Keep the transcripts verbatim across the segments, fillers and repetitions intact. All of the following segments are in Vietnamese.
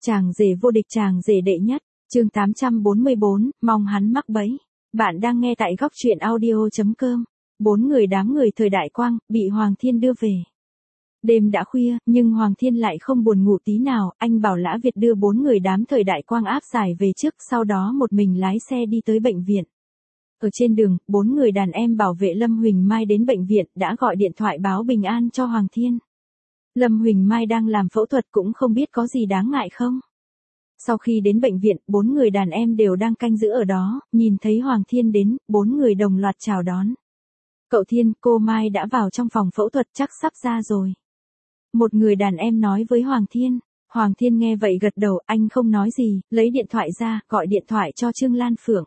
Chàng rể vô địch, chàng rể đệ nhất, chương tám trăm bốn mươi bốn, mong hắn mắc bẫy. Bạn đang nghe tại góc truyện audio.com. Bốn người đám người thời đại quang, bị Hoàng Thiên đưa về. Đêm đã khuya, nhưng Hoàng Thiên lại không buồn ngủ tí nào, anh bảo Lã Việt đưa bốn người đám thời đại quang áp giải về trước, sau đó một mình lái xe đi tới bệnh viện. Ở trên đường, bốn người đàn em bảo vệ Lâm Huỳnh Mai đến bệnh viện, đã gọi điện thoại báo bình an cho Hoàng Thiên. Lâm Huỳnh Mai đang làm phẫu thuật cũng không biết có gì đáng ngại không. Sau khi đến bệnh viện, bốn người đàn em đều đang canh giữ ở đó, nhìn thấy Hoàng Thiên đến, bốn người đồng loạt chào đón. Cậu Thiên, cô Mai đã vào trong phòng phẫu thuật, chắc sắp ra rồi. Một người đàn em nói với Hoàng Thiên. Hoàng Thiên nghe vậy gật đầu, anh không nói gì, lấy điện thoại ra, gọi điện thoại cho Trương Lan Phượng.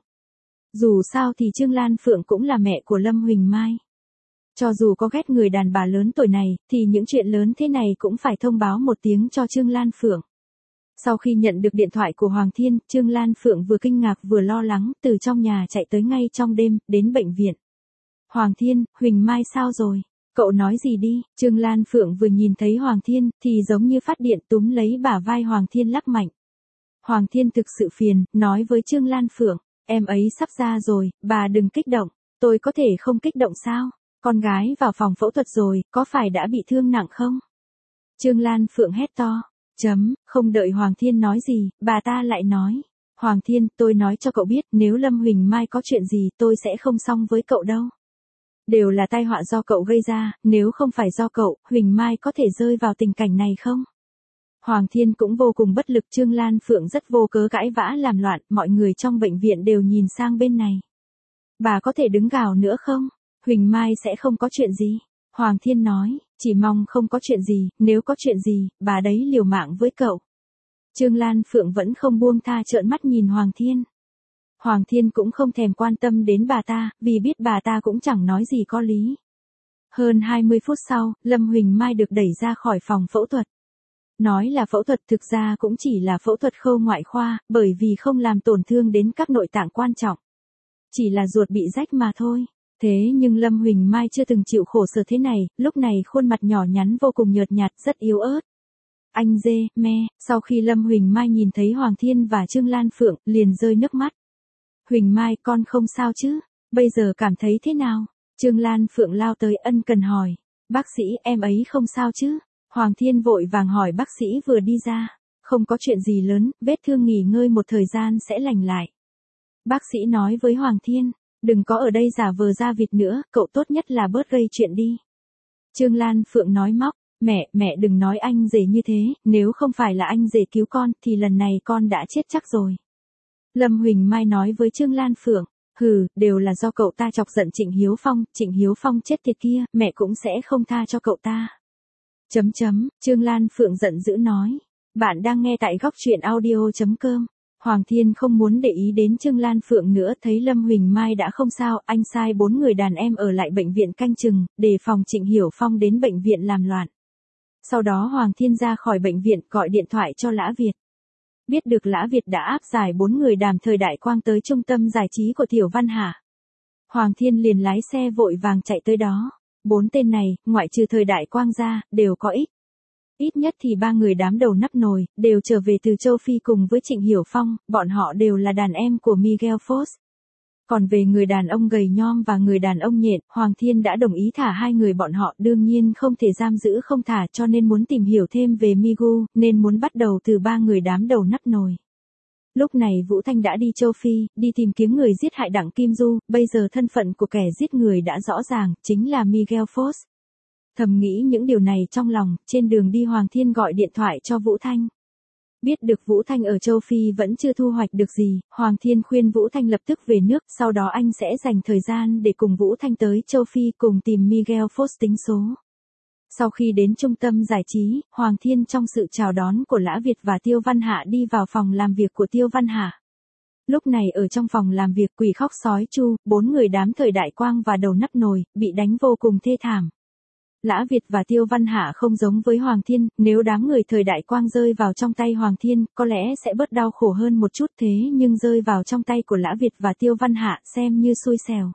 Dù sao thì Trương Lan Phượng cũng là mẹ của Lâm Huỳnh Mai. Cho dù có ghét người đàn bà lớn tuổi này, thì những chuyện lớn thế này cũng phải thông báo một tiếng cho Trương Lan Phượng. Sau khi nhận được điện thoại của Hoàng Thiên, Trương Lan Phượng vừa kinh ngạc vừa lo lắng, từ trong nhà chạy tới ngay trong đêm, đến bệnh viện. Hoàng Thiên, Huỳnh Mai sao rồi? Cậu nói gì đi? Trương Lan Phượng vừa nhìn thấy Hoàng Thiên, thì giống như phát điện túm lấy bả vai Hoàng Thiên lắc mạnh. Hoàng Thiên thực sự phiền, nói với Trương Lan Phượng, em ấy sắp ra rồi, bà đừng kích động, tôi có thể không kích động sao? Con gái vào phòng phẫu thuật rồi, có phải đã bị thương nặng không? Trương Lan Phượng hét to. Chấm, không đợi Hoàng Thiên nói gì, bà ta lại nói. Hoàng Thiên, tôi nói cho cậu biết, nếu Lâm Huỳnh Mai có chuyện gì, tôi sẽ không xong với cậu đâu. Đều là tai họa do cậu gây ra, nếu không phải do cậu, Huỳnh Mai có thể rơi vào tình cảnh này không? Hoàng Thiên cũng vô cùng bất lực, Trương Lan Phượng rất vô cớ cãi vã làm loạn, mọi người trong bệnh viện đều nhìn sang bên này. Bà có thể đứng gào nữa không? Huỳnh Mai sẽ không có chuyện gì. Hoàng Thiên nói, chỉ mong không có chuyện gì, nếu có chuyện gì, bà đấy liều mạng với cậu. Trương Lan Phượng vẫn không buông tha, trợn mắt nhìn Hoàng Thiên. Hoàng Thiên cũng không thèm quan tâm đến bà ta, vì biết bà ta cũng chẳng nói gì có lý. Hơn hai mươi phút sau, Lâm Huỳnh Mai được đẩy ra khỏi phòng phẫu thuật. Nói là phẫu thuật thực ra cũng chỉ là phẫu thuật khâu ngoại khoa, bởi vì không làm tổn thương đến các nội tạng quan trọng. Chỉ là ruột bị rách mà thôi. Thế nhưng Lâm Huỳnh Mai chưa từng chịu khổ sở thế này, lúc này khuôn mặt nhỏ nhắn vô cùng nhợt nhạt, rất yếu ớt. Anh dê, me, sau khi Lâm Huỳnh Mai nhìn thấy Hoàng Thiên và Trương Lan Phượng, liền rơi nước mắt. Huỳnh Mai, con không sao chứ? Bây giờ cảm thấy thế nào? Trương Lan Phượng lao tới ân cần hỏi. Bác sĩ, em ấy không sao chứ? Hoàng Thiên vội vàng hỏi bác sĩ vừa đi ra. Không có chuyện gì lớn, vết thương nghỉ ngơi một thời gian sẽ lành lại. Bác sĩ nói với Hoàng Thiên. Đừng có ở đây giả vờ ra vịt nữa, cậu tốt nhất là bớt gây chuyện đi. Trương Lan Phượng nói móc, mẹ, mẹ đừng nói anh rể như thế, nếu không phải là anh rể cứu con, thì lần này con đã chết chắc rồi. Lâm Huỳnh Mai nói với Trương Lan Phượng, hừ, đều là do cậu ta chọc giận Trịnh Hiếu Phong, Trịnh Hiếu Phong chết tiệt kia, mẹ cũng sẽ không tha cho cậu ta. Chấm chấm, Trương Lan Phượng giận dữ nói, bạn đang nghe tại góc truyện audio.com. Hoàng Thiên không muốn để ý đến Trương Lan Phượng nữa, thấy Lâm Huỳnh Mai đã không sao, anh sai bốn người đàn em ở lại bệnh viện canh chừng, để phòng Trịnh Hiểu Phong đến bệnh viện làm loạn. Sau đó Hoàng Thiên ra khỏi bệnh viện, gọi điện thoại cho Lã Việt. Biết được Lã Việt đã áp giải bốn người đàm thời đại quang tới trung tâm giải trí của Tiểu Văn Hà. Hoàng Thiên liền lái xe vội vàng chạy tới đó. Bốn tên này, ngoại trừ thời đại quang ra, đều có ích. Ít nhất thì ba người đám đầu nắp nồi, đều trở về từ châu Phi cùng với Trịnh Hiểu Phong, bọn họ đều là đàn em của Miguel Fox. Còn về người đàn ông gầy nhom và người đàn ông nhện, Hoàng Thiên đã đồng ý thả hai người bọn họ, đương nhiên không thể giam giữ không thả, cho nên muốn tìm hiểu thêm về Migu, nên muốn bắt đầu từ ba người đám đầu nắp nồi. Lúc này Vũ Thanh đã đi châu Phi, đi tìm kiếm người giết hại Đặng Kim Du, bây giờ thân phận của kẻ giết người đã rõ ràng, chính là Miguel Fox. Thầm nghĩ những điều này trong lòng, trên đường đi Hoàng Thiên gọi điện thoại cho Vũ Thanh. Biết được Vũ Thanh ở châu Phi vẫn chưa thu hoạch được gì, Hoàng Thiên khuyên Vũ Thanh lập tức về nước, sau đó anh sẽ dành thời gian để cùng Vũ Thanh tới châu Phi cùng tìm Miguel Fox tính số. Sau khi đến trung tâm giải trí, Hoàng Thiên trong sự chào đón của Lã Việt và Tiêu Văn Hạ đi vào phòng làm việc của Tiêu Văn Hạ. Lúc này ở trong phòng làm việc quỷ khóc sói chu, bốn người đám thời đại quang và đầu nắp nồi, bị đánh vô cùng thê thảm. Lã Việt và Tiêu Văn Hạ không giống với Hoàng Thiên, nếu đám người thời đại quang rơi vào trong tay Hoàng Thiên, có lẽ sẽ bớt đau khổ hơn một chút, thế nhưng rơi vào trong tay của Lã Việt và Tiêu Văn Hạ xem như xui xẻo.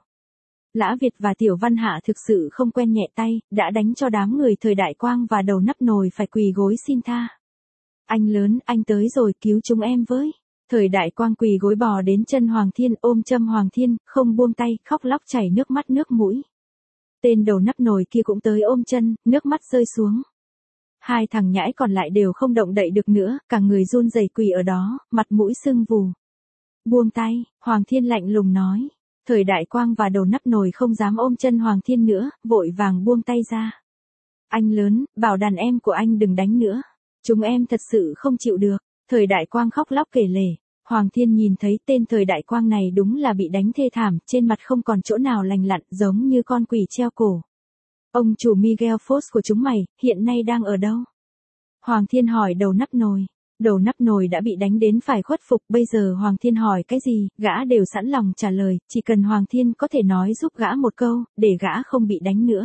Lã Việt và Tiểu Văn Hạ thực sự không quen nhẹ tay, đã đánh cho đám người thời đại quang và đầu nắp nồi phải quỳ gối xin tha. Anh lớn, anh tới rồi, cứu chúng em với. Thời đại quang quỳ gối bò đến chân Hoàng Thiên, ôm châm Hoàng Thiên, không buông tay, khóc lóc chảy nước mắt nước mũi. Tên đầu nắp nồi kia cũng tới ôm chân, nước mắt rơi xuống. Hai thằng nhãi còn lại đều không động đậy được nữa, cả người run rẩy quỳ ở đó, mặt mũi sưng vù. Buông tay, Hoàng Thiên lạnh lùng nói. Thời đại quang và đầu nắp nồi không dám ôm chân Hoàng Thiên nữa, vội vàng buông tay ra. Anh lớn, bảo đàn em của anh đừng đánh nữa. Chúng em thật sự không chịu được. Thời đại quang khóc lóc kể lể. Hoàng Thiên nhìn thấy tên thời đại quang này đúng là bị đánh thê thảm, trên mặt không còn chỗ nào lành lặn, giống như con quỷ treo cổ. Ông chủ Miguel Fox của chúng mày, hiện nay đang ở đâu? Hoàng Thiên hỏi đầu nắp nồi. Đầu nắp nồi đã bị đánh đến phải khuất phục, bây giờ Hoàng Thiên hỏi cái gì, gã đều sẵn lòng trả lời, chỉ cần Hoàng Thiên có thể nói giúp gã một câu, để gã không bị đánh nữa.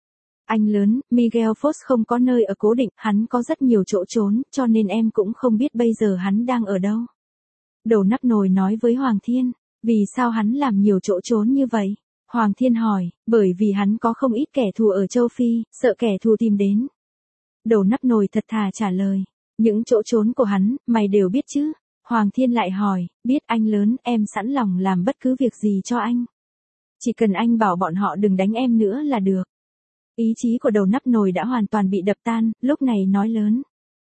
Anh lớn, Miguel Fox không có nơi ở cố định, hắn có rất nhiều chỗ trốn, cho nên em cũng không biết bây giờ hắn đang ở đâu. Đầu nắp nồi nói với Hoàng Thiên, vì sao hắn làm nhiều chỗ trốn như vậy? Hoàng Thiên hỏi, bởi vì hắn có không ít kẻ thù ở châu Phi, sợ kẻ thù tìm đến. Đầu nắp nồi thật thà trả lời, những chỗ trốn của hắn, mày đều biết chứ? Hoàng Thiên lại hỏi, biết anh lớn, em sẵn lòng làm bất cứ việc gì cho anh. Chỉ cần anh bảo bọn họ đừng đánh em nữa là được. Ý chí của đầu nắp nồi đã hoàn toàn bị đập tan, lúc này nói lớn.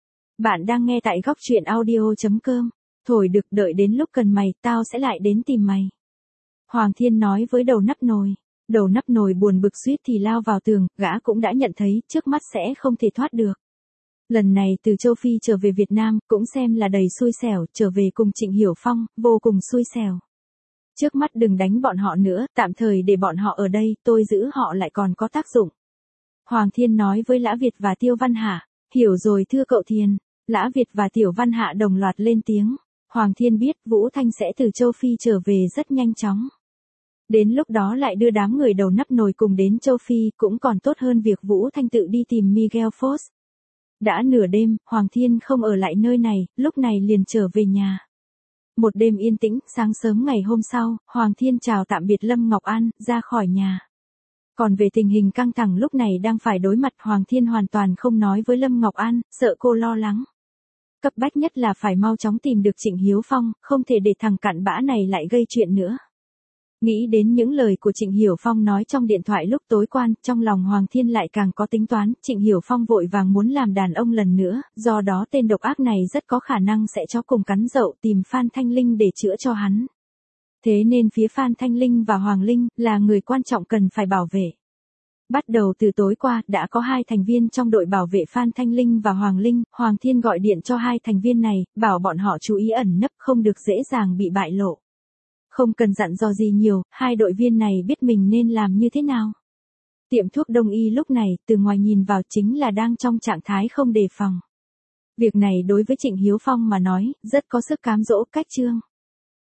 Bạn đang nghe tại góc truyện audio chấm com. Thổi được, đợi đến lúc cần mày, tao sẽ lại đến tìm mày. Hoàng Thiên nói với đầu nắp nồi. Đầu nắp nồi buồn bực suýt thì lao vào tường, gã cũng đã nhận thấy trước mắt sẽ không thể thoát được. Lần này từ châu Phi trở về Việt Nam, cũng xem là đầy xui xẻo, trở về cùng Trịnh Hiểu Phong, vô cùng xui xẻo. Trước mắt đừng đánh bọn họ nữa, tạm thời để bọn họ ở đây, tôi giữ họ lại còn có tác dụng. Hoàng Thiên nói với Lã Việt và Tiêu Văn Hạ, hiểu rồi thưa cậu Thiên. Lã Việt và Tiểu Văn Hạ đồng loạt lên tiếng. Hoàng Thiên biết Vũ Thanh sẽ từ châu Phi trở về rất nhanh chóng. Đến lúc đó lại đưa đám người đầu nắp nồi cùng đến châu Phi, cũng còn tốt hơn việc Vũ Thanh tự đi tìm Miguel Fox. Đã nửa đêm, Hoàng Thiên không ở lại nơi này, lúc này liền trở về nhà. Một đêm yên tĩnh, sáng sớm ngày hôm sau, Hoàng Thiên chào tạm biệt Lâm Ngọc An, ra khỏi nhà. Còn về tình hình căng thẳng lúc này đang phải đối mặt, Hoàng Thiên hoàn toàn không nói với Lâm Ngọc An, sợ cô lo lắng. Cấp bách nhất là phải mau chóng tìm được Trịnh Hiếu Phong, không thể để thằng cặn bã này lại gây chuyện nữa. Nghĩ đến những lời của Trịnh Hiểu Phong nói trong điện thoại lúc tối quan, trong lòng Hoàng Thiên lại càng có tính toán, Trịnh Hiểu Phong vội vàng muốn làm đàn ông lần nữa, do đó tên độc ác này rất có khả năng sẽ chó cùng cắn dậu tìm Phan Thanh Linh để chữa cho hắn. Thế nên phía Phan Thanh Linh và Hoàng Linh là người quan trọng cần phải bảo vệ. Bắt đầu từ tối qua, đã có hai thành viên trong đội bảo vệ Phan Thanh Linh và Hoàng Linh, Hoàng Thiên gọi điện cho hai thành viên này, bảo bọn họ chú ý ẩn nấp không được dễ dàng bị bại lộ. Không cần dặn dò gì nhiều, hai đội viên này biết mình nên làm như thế nào. Tiệm thuốc đông y lúc này, từ ngoài nhìn vào chính là đang trong trạng thái không đề phòng. Việc này đối với Trịnh Hiếu Phong mà nói, rất có sức cám dỗ cách trương.